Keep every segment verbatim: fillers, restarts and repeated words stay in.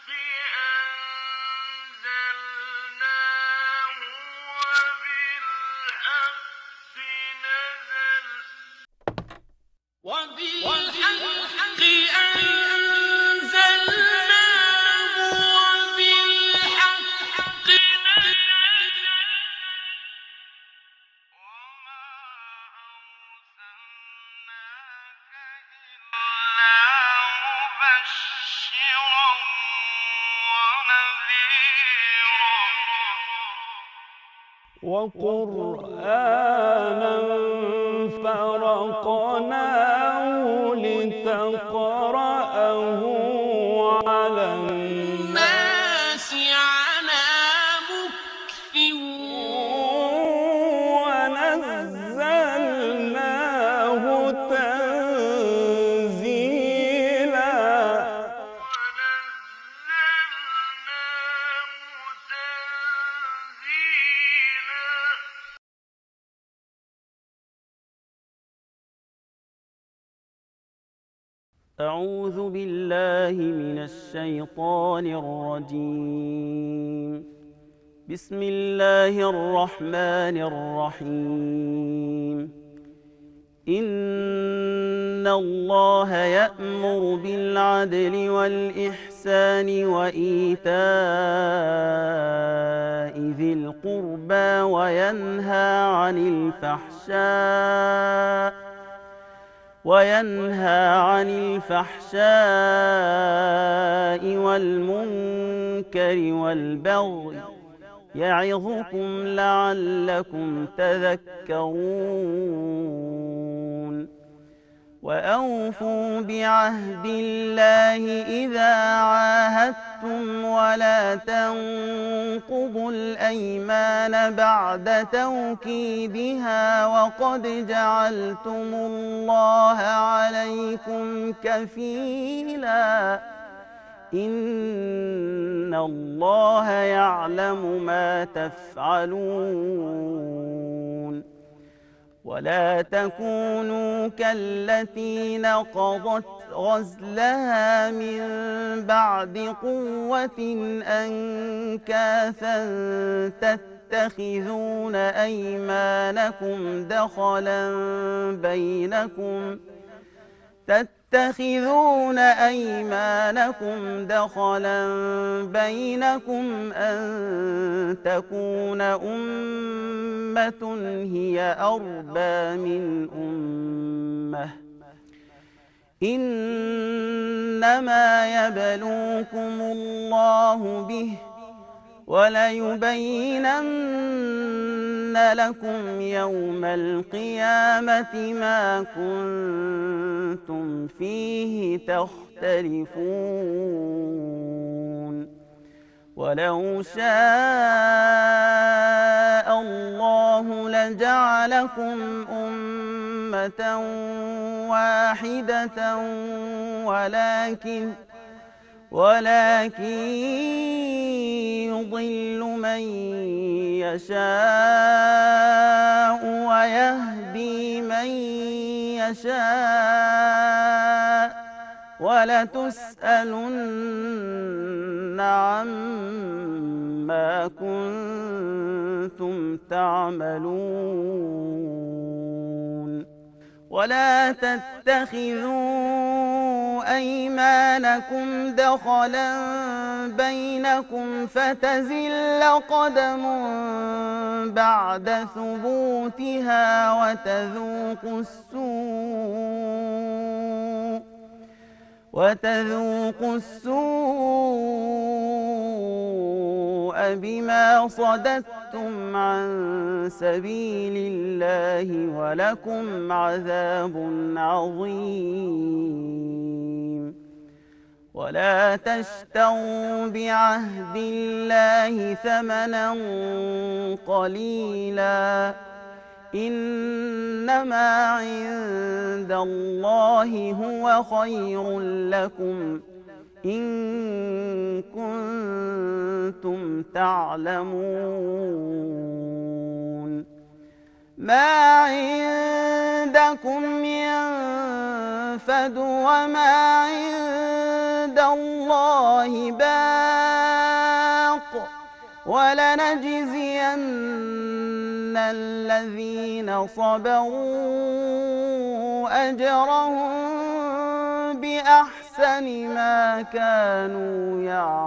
وقرآنا فرقناه لتقرأه على الناس على مكث ونزلناه تنزيلا أعوذ بالله من الشيطان الرجيم. بسم الله الرحمن الرحيم. إن الله يأمر بالعدل والإحسان وإيتاء ذي القربى وينهى عن الفحشاء وينهى عن الفحشاء والمنكر والبغي يعظكم لعلكم تذكرون. وأوفوا بعهد الله إذا عاهدتم ولا تنقضوا الأيمان بعد توكيدها وقد جعلتم الله عليكم كفيلا إن الله يعلم ما تفعلون. ولا تكونوا كالتي نقضت غزلها من بعد قوة أنكاثا تتخذون أيمانكم دخلا بينكم تتخذون أيمانكم دخلا بينكم أن تكون أمة هي أربى من أمة إنما يبلوكم الله به وليبينن لكم يوم القيامة ما كنتم فيه تختلفون. ولو شاء الله لجعلكم أمة واحدة ولكن ولكن يضل من يشاء ويهدي من يشاء ولتسألن عما كنتم تعملون. ولا تتخذوا أيمانكم دخلا بينكم فتزل قدم بعد ثبوتها وتذوقوا السوء وتذوقوا السوء بما صددتم عن سبيل الله ولكم عذاب عظيم. ولا تشتروا بعهد الله ثمنا قليلا إنما عند الله هو خير لكم إن كنتم تعلمون. ما عندكم ينفد وما عند الله باق ولنجزين الذين صبروا أجرهم بأحسن ما كانوا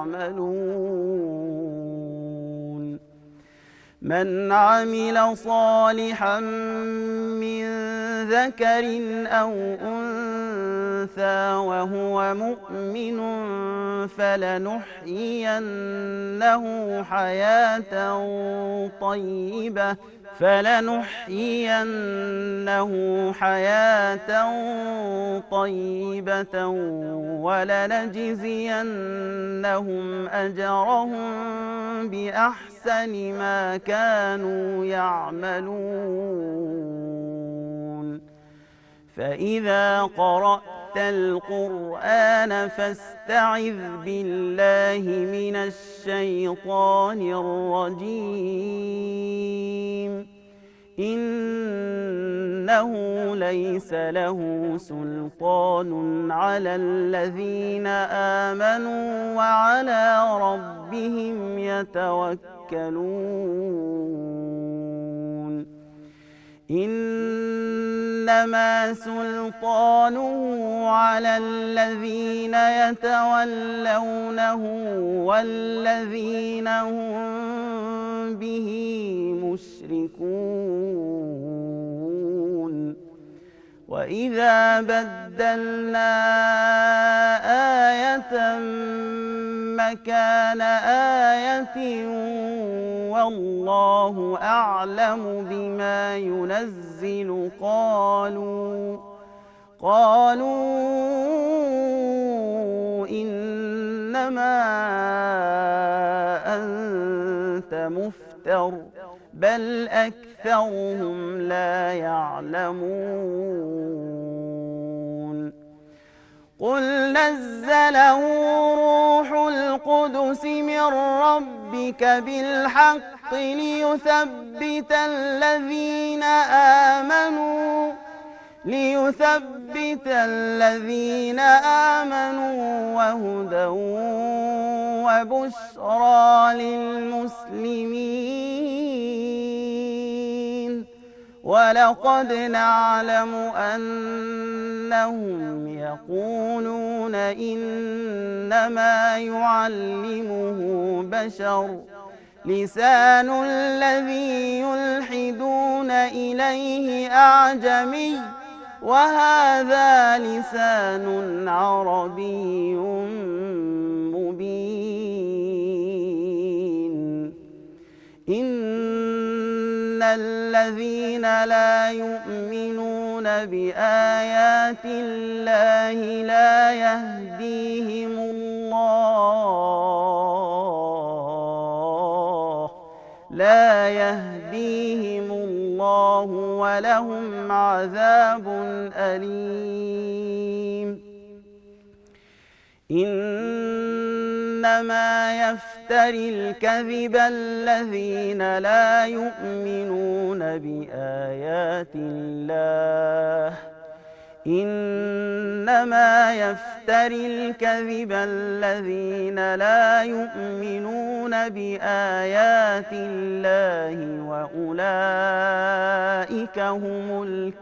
يعملون من عمل صالحا من ذكر أو أنثى وهو مؤمن فلنحيينه حياة طيبة فلنحيينه حياة طيبة ولنجزينهم أجرهم بأحسن ما كانوا يعملون فإذا قرأت القرآن فاستعذ بالله من الشيطان الرجيم إنه ليس له سلطان على الذين آمنوا وعلى ربهم يتوكلون إنما سلطانه على الذين يتولونه والذين هم به مشركون وإذا بدلنا آية مكان آية والله أعلم بما ينزل قالوا قالوا إنما أنت مفتر بل أكثرهم لا يعلمون قل نزله روح القدس من ربك بالحق ليثبت الذين آمنوا ليثبت الذين آمنوا وهدى وبشرى للمسلمين ولقد نعلم أنهم يقولون إنما يعلمه بشر لسان الذي يلحدون إليه أعجمي وهذا لسان عربي مبين إن الذين لا يؤمنون بآيات الله لا يهديهم الله لا يهديهم الله ولهم عذاب أليم إنما يفتري الكذب الذين لا يؤمنون بآيات الله إنما يفتري الكذب الذين لا يؤمنون بآيات الله وأولئك هم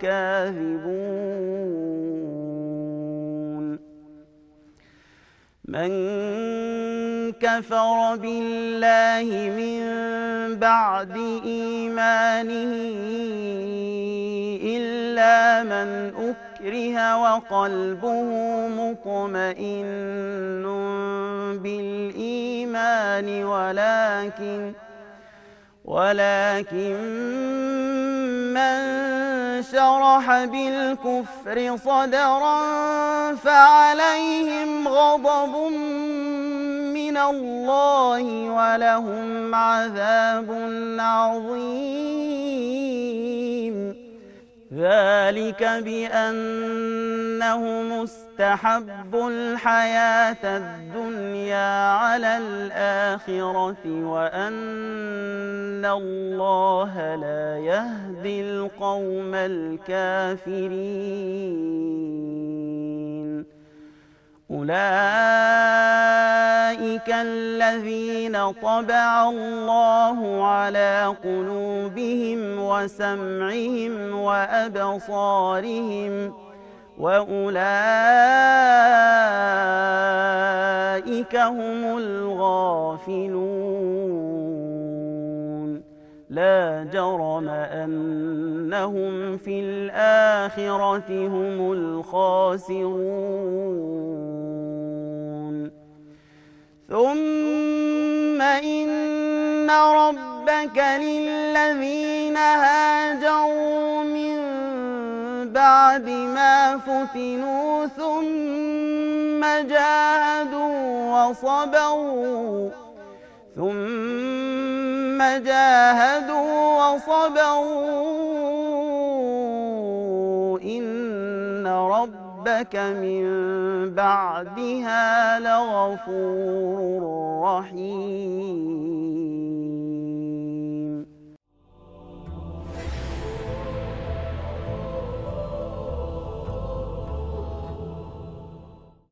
الكاذبون من كفر بالله من بعد إيمانه إلا من أكره وقلبه مطمئن بالإيمان ولكن ولكن من شرح بالكفر صدرا فعليهم غضب من الله ولهم عذاب عظيم ذلك بأنهم استحبوا الحياة الدنيا على الآخرة وأن الله لا يهدي القوم الكافرين أولئك أولئك الذين طبع الله على قلوبهم وسمعهم وأبصارهم وأولئك هم الغافلون لا جرم أنهم في الآخرة هم الخاسرون ثم إن ربك للذين هاجروا من بعد ما فتنوا ثم جاهدوا وصبروا ثم جاهدوا وصبروا إن ربك من بعدها لغفور رحيم